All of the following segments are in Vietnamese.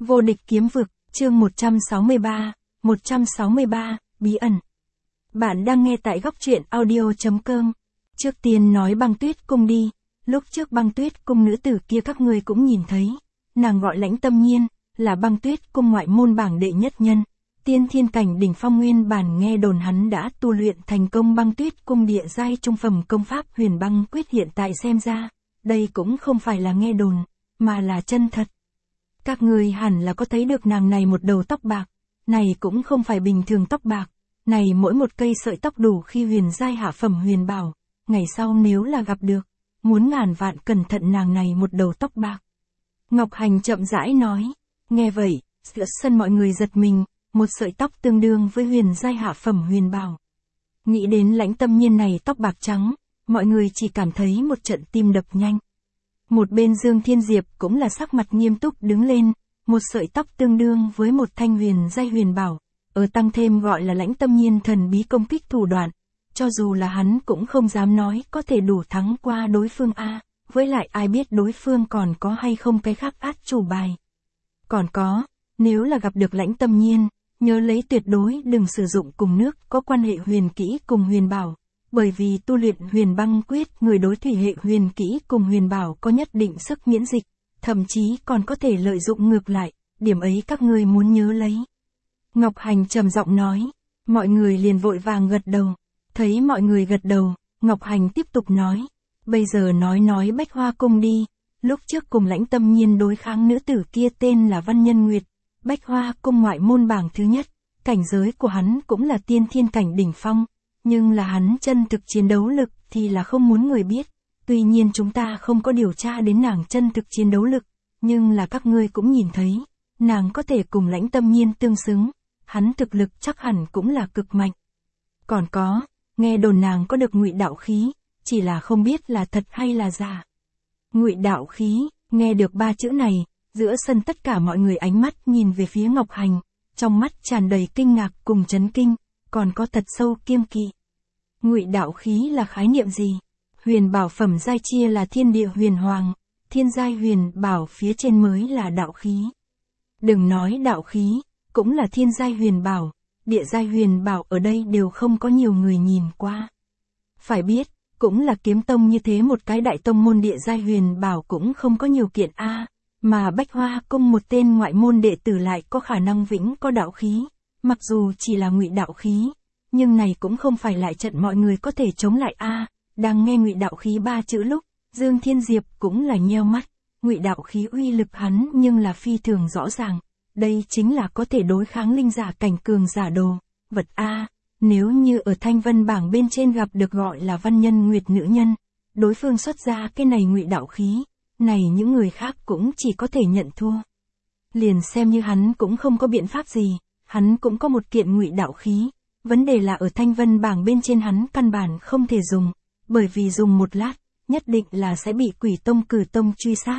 Vô địch kiếm vực, chương 163, bí ẩn. Bạn đang nghe tại góc truyện audio.com. Trước tiên nói Băng Tuyết Cung đi, lúc trước Băng Tuyết Cung nữ tử kia các ngươi cũng nhìn thấy, nàng gọi Lãnh Tâm Nhiên, là Băng Tuyết Cung ngoại môn bảng đệ nhất nhân, tiên thiên cảnh đỉnh phong. Nguyên bản nghe đồn hắn đã tu luyện thành công Băng Tuyết Cung địa giai trung phẩm công pháp Huyền Băng Quyết, hiện tại xem ra, đây cũng không phải là nghe đồn, mà là chân thật. Các người hẳn là có thấy được nàng này một đầu tóc bạc, này cũng không phải bình thường tóc bạc, này mỗi một cây sợi tóc đủ khi huyền giai hạ phẩm huyền bảo, ngày sau nếu là gặp được, muốn ngàn vạn cẩn thận nàng này một đầu tóc bạc. Ngọc Hành chậm rãi nói, nghe vậy, giữa sân mọi người giật mình, một sợi tóc tương đương với huyền giai hạ phẩm huyền bảo. Nghĩ đến Lãnh Tâm Nhiên này tóc bạc trắng, mọi người chỉ cảm thấy một trận tim đập nhanh. Một bên Dương Thiên Diệp cũng là sắc mặt nghiêm túc đứng lên, một sợi tóc tương đương với một thanh huyền giai huyền bảo, ở tăng thêm gọi là Lãnh Tâm Nhiên thần bí công kích thủ đoạn, cho dù là hắn cũng không dám nói có thể đủ thắng qua đối phương a, với lại ai biết đối phương còn có hay không cái khác át chủ bài. Còn có, nếu là gặp được Lãnh Tâm Nhiên, nhớ lấy tuyệt đối đừng sử dụng cùng nước có quan hệ huyền kỹ cùng huyền bảo. Bởi vì tu luyện Huyền Băng Quyết, người đối thủy hệ huyền kỹ cùng huyền bảo có nhất định sức miễn dịch, thậm chí còn có thể lợi dụng ngược lại, điểm ấy các ngươi muốn nhớ lấy. Ngọc Hành trầm giọng nói, mọi người liền vội vàng gật đầu. Thấy mọi người gật đầu, Ngọc Hành tiếp tục nói, bây giờ nói Bách Hoa Cung đi, lúc trước cùng Lãnh Tâm Nhiên đối kháng nữ tử kia tên là Văn Nhân Nguyệt, Bách Hoa Cung ngoại môn bảng thứ nhất, cảnh giới của hắn cũng là tiên thiên cảnh đỉnh phong. Nhưng là hắn chân thực chiến đấu lực thì là không muốn người biết, tuy nhiên chúng ta không có điều tra đến nàng chân thực chiến đấu lực, nhưng là các ngươi cũng nhìn thấy, nàng có thể cùng Lãnh Tâm Nhiên tương xứng, hắn thực lực chắc hẳn cũng là cực mạnh. Còn có, nghe đồn nàng có được ngụy đạo khí, chỉ là không biết là thật hay là giả. Ngụy đạo khí, nghe được ba chữ này, giữa sân tất cả mọi người ánh mắt nhìn về phía Ngọc Hành, trong mắt tràn đầy kinh ngạc cùng chấn kinh. Còn có thật sâu kiêng kỵ. Ngụy đạo khí là khái niệm gì? Huyền bảo phẩm giai chia là thiên địa huyền hoàng, thiên giai huyền bảo phía trên mới là đạo khí. Đừng nói đạo khí, cũng là thiên giai huyền bảo, địa giai huyền bảo ở đây đều không có nhiều người nhìn qua. Phải biết, cũng là kiếm tông như thế một cái đại tông môn địa giai huyền bảo cũng không có nhiều kiện a, mà Bách Hoa Cung một tên ngoại môn đệ tử lại có khả năng vĩnh có đạo khí. Mặc dù chỉ là ngụy đạo khí, nhưng này cũng không phải lại trận mọi người có thể chống lại a. Đang nghe ngụy đạo khí ba chữ lúc, Dương Thiên Diệp cũng là nheo mắt, ngụy đạo khí uy lực hắn nhưng là phi thường rõ ràng, đây chính là có thể đối kháng linh giả cảnh cường giả đồ, vật a. Nếu như ở Thanh Vân bảng bên trên gặp được gọi là Văn Nhân Nguyệt nữ nhân, đối phương xuất ra cái này ngụy đạo khí, này những người khác cũng chỉ có thể nhận thua. Liền xem như hắn cũng không có biện pháp gì. Hắn cũng có một kiện ngụy đạo khí, vấn đề là ở Thanh Vân bảng bên trên hắn căn bản không thể dùng, bởi vì dùng một lát, nhất định là sẽ bị Quỷ Tông Cử Tông truy sát.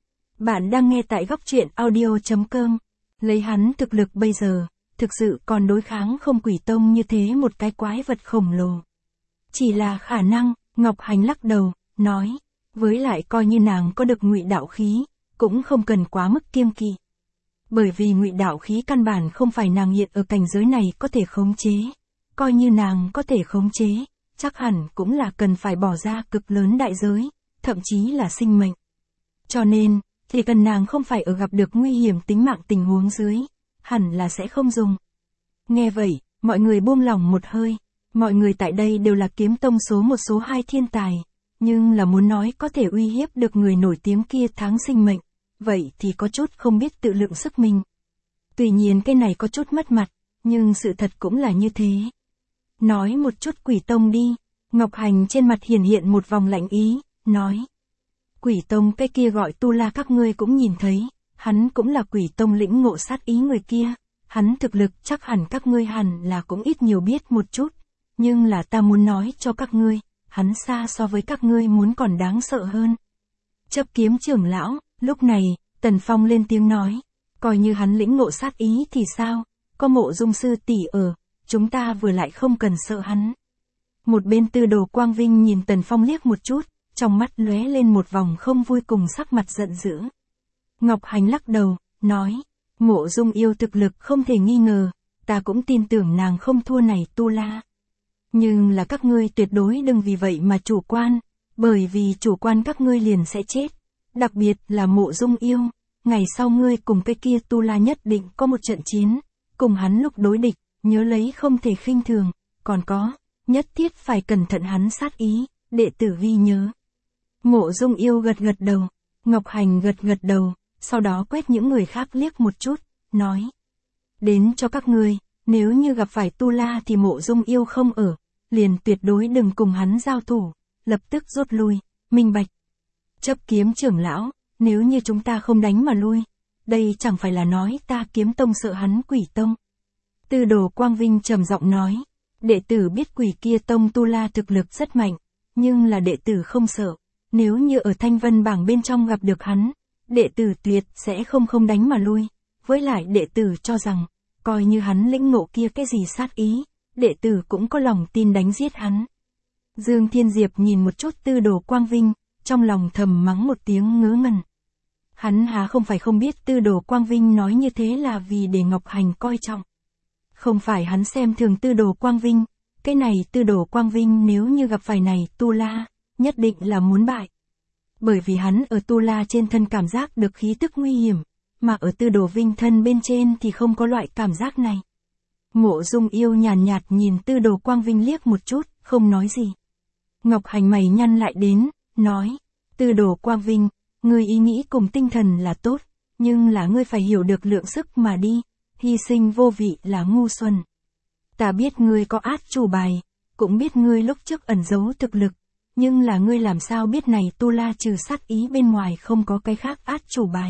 Bạn đang nghe tại góc truyện audio.com, lấy hắn thực lực bây giờ, thực sự còn đối kháng không Quỷ Tông như thế một cái quái vật khổng lồ. Chỉ là khả năng, Ngọc Hành lắc đầu, nói, với lại coi như nàng có được ngụy đạo khí, cũng không cần quá mức kiêng kỵ. Bởi vì ngụy đạo khí căn bản không phải nàng hiện ở cảnh giới này có thể khống chế, coi như nàng có thể khống chế, chắc hẳn cũng là cần phải bỏ ra cực lớn đại giới, thậm chí là sinh mệnh. Cho nên, thì cần nàng không phải ở gặp được nguy hiểm tính mạng tình huống dưới, hẳn là sẽ không dùng. Nghe vậy, mọi người buông lỏng một hơi, mọi người tại đây đều là kiếm tông số một số hai thiên tài, nhưng là muốn nói có thể uy hiếp được người nổi tiếng kia tháng sinh mệnh. Vậy thì có chút không biết tự lượng sức mình. Tuy nhiên cái này có chút mất mặt, nhưng sự thật cũng là như thế. Nói một chút Quỷ Tông đi, Ngọc Hành trên mặt hiển hiện một vòng lạnh ý, nói. Quỷ Tông cái kia gọi Tu La các ngươi cũng nhìn thấy, hắn cũng là Quỷ Tông lĩnh ngộ sát ý người kia, hắn thực lực chắc hẳn các ngươi hẳn là cũng ít nhiều biết một chút, nhưng là ta muốn nói cho các ngươi, hắn xa so với các ngươi muốn còn đáng sợ hơn. Chấp Kiếm trưởng lão. Lúc này, Tần Phong lên tiếng nói, coi như hắn lĩnh ngộ sát ý thì sao, có Mộ Dung sư tỷ ở, chúng ta vừa lại không cần sợ hắn. Một bên Tư Đồ Quang Vinh nhìn Tần Phong liếc một chút, trong mắt lóe lên một vòng không vui cùng sắc mặt giận dữ. Ngọc Hành lắc đầu, nói, Mộ Dung Yêu thực lực không thể nghi ngờ, ta cũng tin tưởng nàng không thua này Tu La. Nhưng là các ngươi tuyệt đối đừng vì vậy mà chủ quan, bởi vì chủ quan các ngươi liền sẽ chết. Đặc biệt là Mộ Dung Yêu, ngày sau ngươi cùng cái kia Tu La nhất định có một trận chiến, cùng hắn lúc đối địch, nhớ lấy không thể khinh thường, còn có, nhất thiết phải cẩn thận hắn sát ý, đệ tử ghi nhớ. Mộ Dung Yêu gật gật đầu, Ngọc Hành gật gật đầu, sau đó quét những người khác liếc một chút, nói. Đến cho các ngươi, nếu như gặp phải Tu La thì Mộ Dung Yêu không ở, liền tuyệt đối đừng cùng hắn giao thủ, lập tức rút lui, minh bạch. Chấp Kiếm trưởng lão, nếu như chúng ta không đánh mà lui, đây chẳng phải là nói ta Kiếm Tông sợ hắn Quỷ Tông. Tư Đồ Quang Vinh trầm giọng nói, đệ tử biết Quỷ kia Tông Tu La thực lực rất mạnh, nhưng là đệ tử không sợ, nếu như ở Thanh Vân bảng bên trong gặp được hắn, đệ tử tuyệt sẽ không đánh mà lui, với lại đệ tử cho rằng, coi như hắn lĩnh ngộ kia cái gì sát ý, đệ tử cũng có lòng tin đánh giết hắn. Dương Thiên Diệp nhìn một chút Tư Đồ Quang Vinh, trong lòng thầm mắng một tiếng ngớ ngẩn. Hắn há không phải không biết Tư Đồ Quang Vinh nói như thế là vì để Ngọc Hành coi trọng. Không phải hắn xem thường Tư Đồ Quang Vinh, cái này Tư Đồ Quang Vinh nếu như gặp phải này Tu La, nhất định là muốn bại. Bởi vì hắn ở Tu La trên thân cảm giác được khí tức nguy hiểm, mà ở Tư Đồ Vinh thân bên trên thì không có loại cảm giác này. Mộ Dung Yêu nhàn nhạt nhìn Tư Đồ Quang Vinh liếc một chút, không nói gì. Ngọc Hành mày nhăn lại đến, nói, Tư Đồ Quang Vinh, ngươi ý nghĩ cùng tinh thần là tốt, nhưng là ngươi phải hiểu được lượng sức mà đi, hy sinh vô vị là ngu xuẩn. Ta biết ngươi có át chủ bài, cũng biết ngươi lúc trước ẩn giấu thực lực, nhưng là ngươi làm sao biết này Tu La trừ sát ý bên ngoài không có cái khác át chủ bài.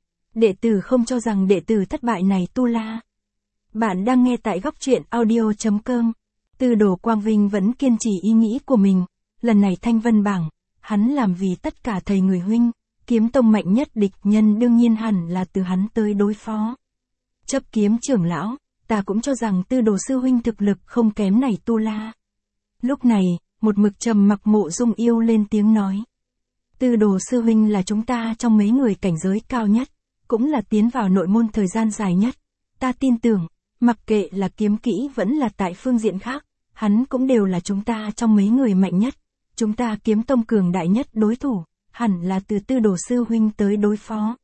Đệ tử không cho rằng đệ tử thất bại này Tu La. Bạn đang nghe tại góc truyện audio.com. Tư Đồ Quang Vinh vẫn kiên trì ý nghĩ của mình, lần này Thanh Vân bảng, hắn làm vì tất cả thầy người huynh, Kiếm Tông mạnh nhất địch nhân đương nhiên hẳn là từ hắn tới đối phó. Chấp Kiếm trưởng lão, ta cũng cho rằng Tư Đồ sư huynh thực lực không kém này Tu La. Lúc này, một mực trầm mặc Mộ Dung Yêu lên tiếng nói. Tư Đồ sư huynh là chúng ta trong mấy người cảnh giới cao nhất, cũng là tiến vào nội môn thời gian dài nhất. Ta tin tưởng, mặc kệ là kiếm kỹ vẫn là tại phương diện khác, hắn cũng đều là chúng ta trong mấy người mạnh nhất. Chúng ta Kiếm Tông cường đại nhất đối thủ, hẳn là từ Tư Đồ sư huynh tới đối phó.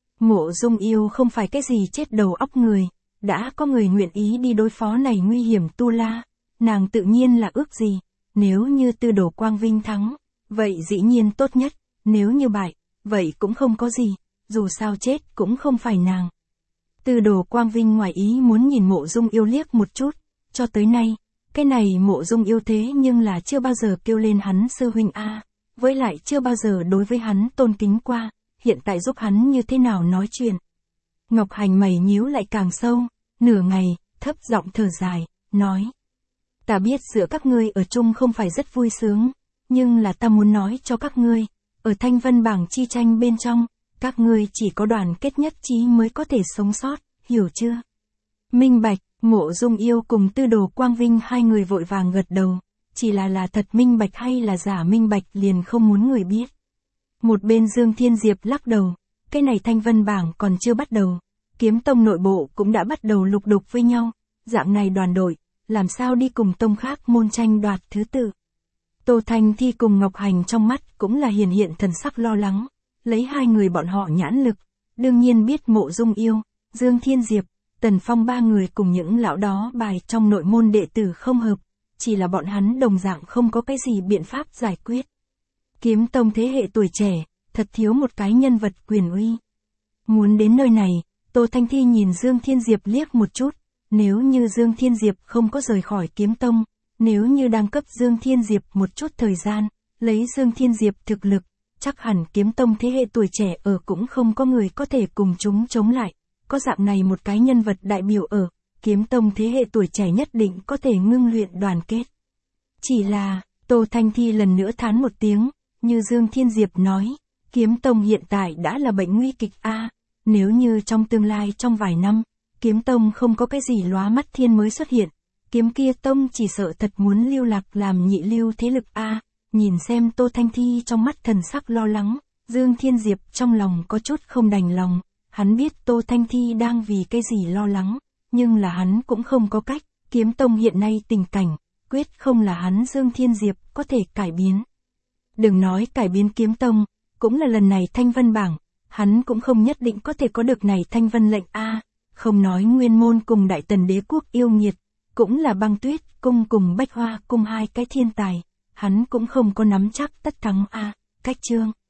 Mộ Dung Yêu không phải cái gì chết đầu óc người, đã có người nguyện ý đi đối phó này nguy hiểm Tu La, nàng tự nhiên là ước gì, nếu như Tư Đồ Quang Vinh thắng, vậy dĩ nhiên tốt nhất, nếu như bại, vậy cũng không có gì, dù sao chết cũng không phải nàng. Tư Đồ Quang Vinh ngoài ý muốn nhìn Mộ Dung Yêu liếc một chút, cho tới nay, cái này Mộ Dung Yêu thế nhưng là chưa bao giờ kêu lên hắn sư huynh a, với lại chưa bao giờ đối với hắn tôn kính qua, hiện tại giúp hắn như thế nào nói chuyện. Ngọc Hành mày nhíu lại càng sâu, nửa ngày, thấp giọng thở dài, nói. Ta biết giữa các ngươi ở chung không phải rất vui sướng, nhưng là ta muốn nói cho các ngươi, ở Thanh Vân bảng chi tranh bên trong, các ngươi chỉ có đoàn kết nhất trí mới có thể sống sót, hiểu chưa? Minh bạch, Mộ Dung Yêu cùng Tư Đồ Quang Vinh hai người vội vàng gật đầu, chỉ là thật minh bạch hay là giả minh bạch liền không muốn người biết. Một bên Dương Thiên Diệp lắc đầu, cái này Thanh Vân bảng còn chưa bắt đầu, Kiếm Tông nội bộ cũng đã bắt đầu lục đục với nhau, dạng này đoàn đội, làm sao đi cùng tông khác môn tranh đoạt thứ tự. Tô Thanh Thi cùng Ngọc Hành trong mắt cũng là hiện thần sắc lo lắng, lấy hai người bọn họ nhãn lực, đương nhiên biết Mộ Dung Yêu, Dương Thiên Diệp, Tần Phong ba người cùng những lão đó bài trong nội môn đệ tử không hợp, chỉ là bọn hắn đồng dạng không có cái gì biện pháp giải quyết. Kiếm Tông thế hệ tuổi trẻ, thật thiếu một cái nhân vật quyền uy. Muốn đến nơi này, Tô Thanh Thi nhìn Dương Thiên Diệp liếc một chút, nếu như Dương Thiên Diệp không có rời khỏi Kiếm Tông, nếu như đang cấp Dương Thiên Diệp một chút thời gian, lấy Dương Thiên Diệp thực lực, chắc hẳn Kiếm Tông thế hệ tuổi trẻ ở cũng không có người có thể cùng chúng chống lại, có dạng này một cái nhân vật đại biểu ở, Kiếm Tông thế hệ tuổi trẻ nhất định có thể ngưng luyện đoàn kết. Chỉ là, Tô Thanh Thi lần nữa thán một tiếng, như Dương Thiên Diệp nói, Kiếm Tông hiện tại đã là bệnh nguy kịch a, nếu như trong tương lai trong vài năm, Kiếm Tông không có cái gì lóa mắt thiên mới xuất hiện, Kiếm kia Tông chỉ sợ thật muốn lưu lạc làm nhị lưu thế lực a. Nhìn xem Tô Thanh Thi trong mắt thần sắc lo lắng, Dương Thiên Diệp trong lòng có chút không đành lòng, Hắn biết Tô Thanh Thi đang vì cái gì lo lắng, nhưng là hắn cũng không có cách, kiếm tông hiện nay tình cảnh, quyết không là hắn Dương Thiên Diệp có thể cải biến. Đừng nói cải biến kiếm tông, cũng là lần này thanh vân bảng, hắn cũng không nhất định có thể có được này thanh vân lệnh A, không nói Nguyên Môn cùng Đại Tần Đế quốc yêu nghiệt, cũng là Băng Tuyết cung cùng Bách Hoa cung hai cái thiên tài, hắn cũng không có nắm chắc tất thắng A, cách chương.